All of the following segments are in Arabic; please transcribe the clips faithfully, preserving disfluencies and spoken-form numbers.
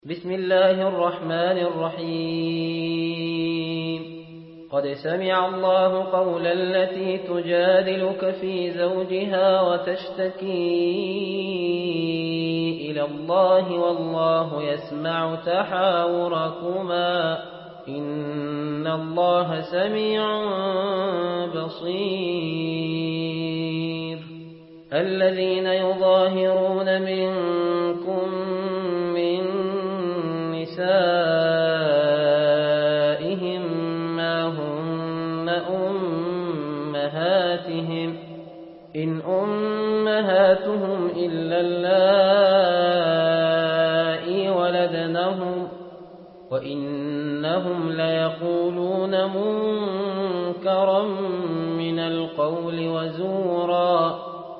بسم الله الرحمن الرحيم قد سمع الله قول التي تجادلك في زوجها وتشتكي إلى الله والله يسمع تحاوركما إن الله سميع بصير الذين يظاهرون منكم من نسائهم ما هن أمهاتهم إن أمهاتهم إلا اللائي ولدنهم وإنهم ليقولون منكرا من القول وزورا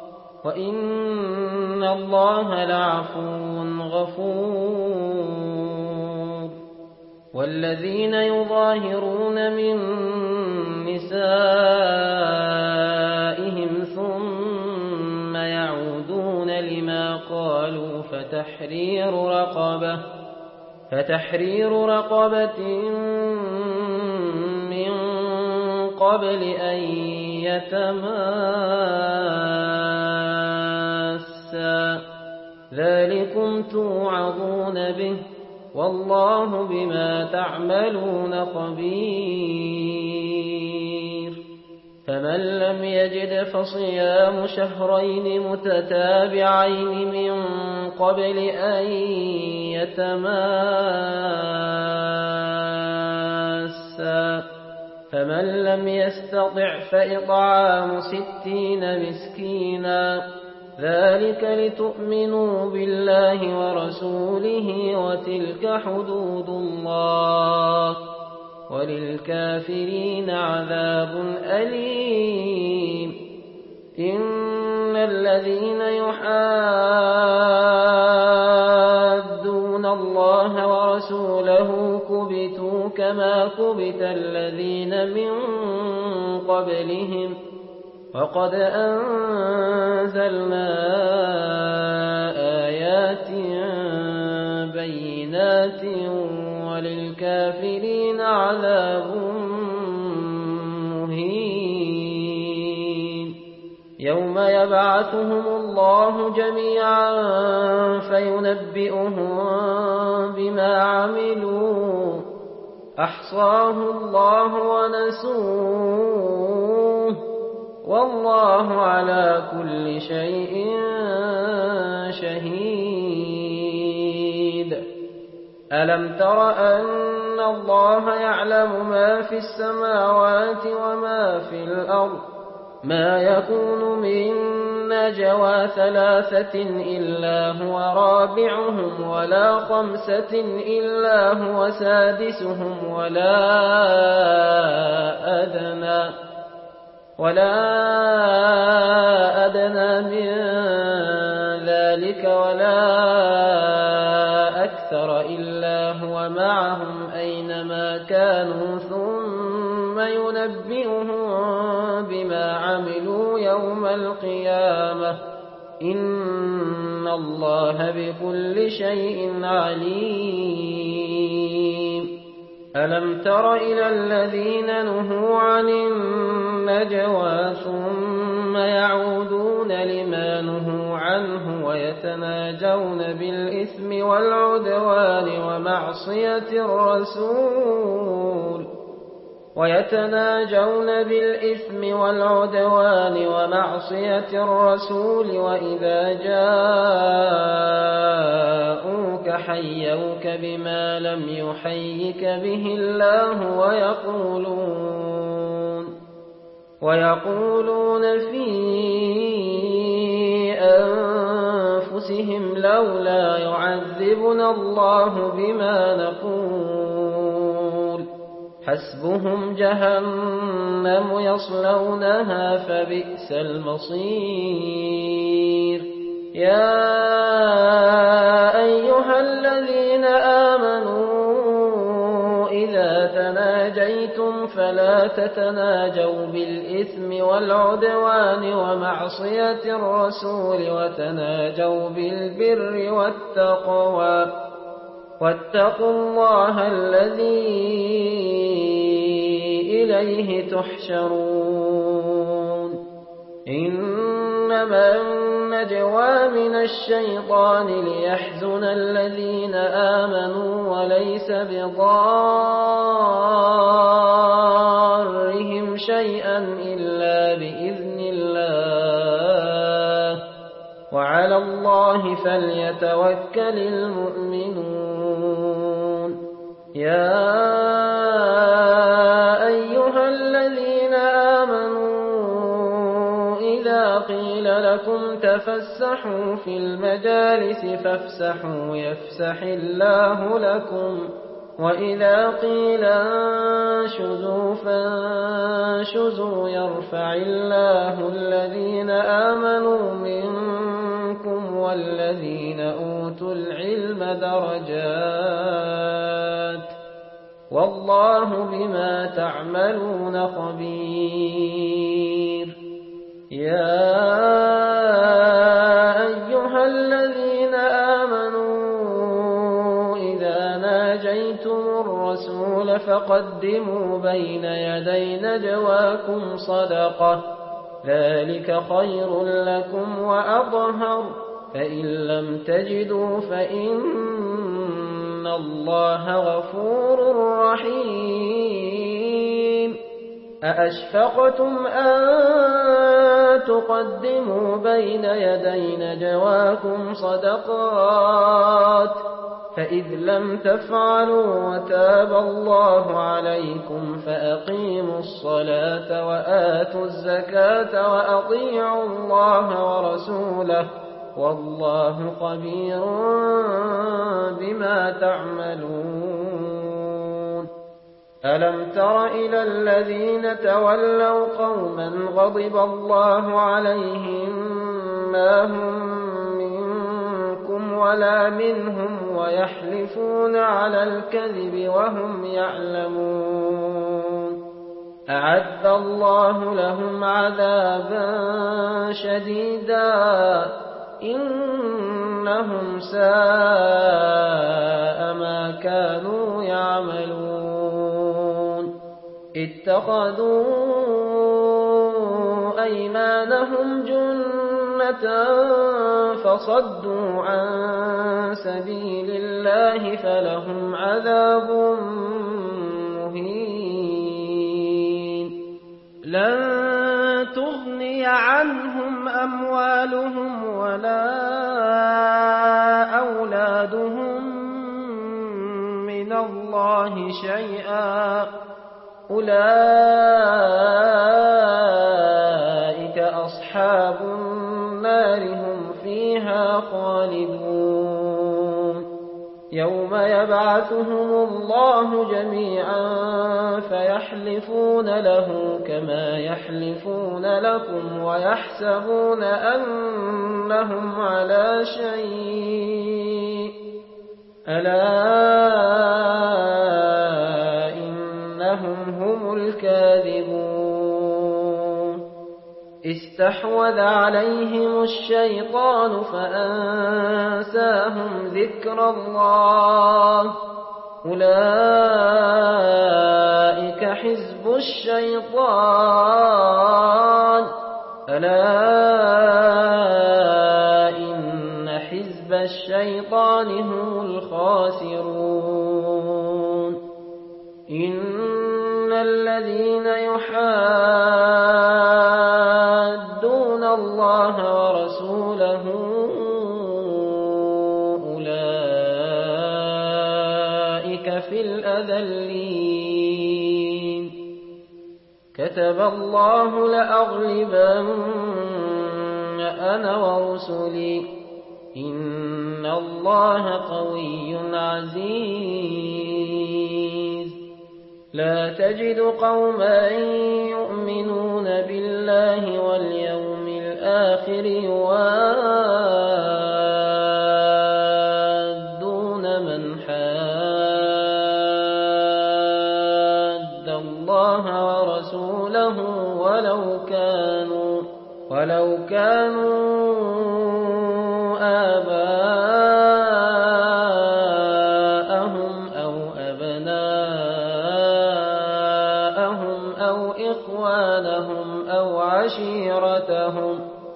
وإن الله لعفو غفور والذين يظاهرون من نسائهم ثم يعودون لما قالوا فتحرير رقبة فتحرير رقبة من قبل أن يتماسا ذلكم توعظون به والله بما تعملون خبير فمن لم يجد فصيام شهرين متتابعين من قبل أن يتماسا فمن لم يستطع فإطعام ستين مسكينا ذلك لتؤمنوا بالله ورسوله وتلك حدود الله وللكافرين عذاب أليم إن الذين يحادون الله ورسوله كبتوا كما كبت الذين من قبلهم وقد أنزلنا آيات بينات وللكافرين عذاب مهين يوم يبعثهم الله جميعا فينبئهم بما عملوا أحصاه الله ونسوه والله على كل شيء شهيد ألم تر أن الله يعلم ما في السماوات وما في الأرض ما يكون من نجوى ثلاثة إلا هو رابعهم ولا خمسة إلا هو سادسهم ولا أدنى ولا أدنى من ذلك ولا أكثر إلا هو معهم أينما كانوا ثم ينبئهم بما عملوا يوم القيامة إن الله بكل شيء عليم ألم تر إلى الذين نهوا عن النجوى ثم يعودون لما نهوا عنه ويتناجون بالإثم والعدوان ومعصية الرسول ويتناجون بالإثم والعدوان ومعصية الرسول وإذا جاءوك حيوك بما لم يحيك به الله ويقولون ويقولون في أنفسهم لولا يعذبنا الله بما نقول حسبهم جهنم يصلونها فبئس المصير يا أيها الذين آمنوا إذا تناجيتم فلا تتناجوا بالإثم والعدوان ومعصية الرسول وتناجوا بالبر والتقوى واتقوا الله الذي إليه تحشرون إنما النجوى من الشيطان ليحزن الذين آمنوا وليس بضارهم شيئا إلا بإذن الله وعلى الله فليتوكل المؤمنون يا أيها الذين آمنوا إذا قيل لكم تفسحوا في المجالس فافسحوا يفسح الله لكم وإذا قيل انشزوا فانشزوا يرفع الله الذين آمنوا منكم والذين أوتوا العلم درجات والله بما تعملون خبير يا أيها الذين آمنوا إذا ناجيتم الرسول فقدموا بين يدي نجواكم صدقة ذلك خير لكم وأطهر فإن لم تجدوا فإن الله غفور رحيم أأشفقتم أن تقدموا بين يدي نجواكم صدقات فإذ لم تفعلوا وتاب الله عليكم فأقيموا الصلاة وآتوا الزكاة وأطيعوا الله ورسوله والله خبير بما تعملون ألم تر إلى الذين تولوا قوما غضب الله عليهم ما هم منكم ولا منهم ويحلفون على الكذب وهم يعلمون أعد الله لهم عذابا شديدا إنهم ساء ما كانوا يعملون اتخذوا أيمانهم جنة فصدوا عن سبيل الله فلهم عذاب مهين لن تغني عنهم أموالهم ولا أولادهم من الله شيئا أولئك أصحاب النار هم فيها خالدون يوم يبعثهم الله جميعا فيحلفون له كما يحلفون لكم ويحسبون أنهم على شيء ألا إنهم هم الكاذبون استحوذ عليهم الشيطان فأنساهم ذكر الله أولئك حزب الشيطان ألا إن حزب الشيطان هم الخاسرون إن الذين يحادون الله ورسوله أولئك في الأذلين كتب الله لأغلبن أنا ورسلي إن الله قوي عزيز لا تجد قوما يؤمنون بالله واليوم الآخر يوادون من حاد الله ورسوله ولو كانوا ولو كانوا آباءهم إخوانهم أو عشيرتهم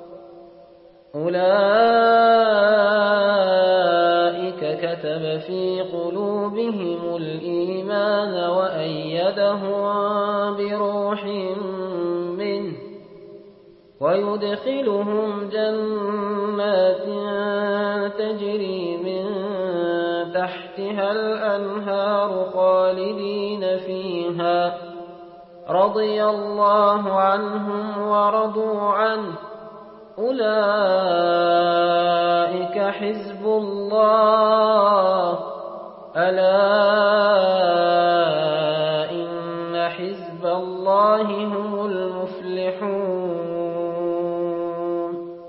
أولئك كتب في قلوبهم الإيمان وأيدهم بروح منه ويدخلهم جنات تجري من تحتها الأنهار خالدين فيها رضي الله عنهم ورضوا عنه أولئك حزب الله ألا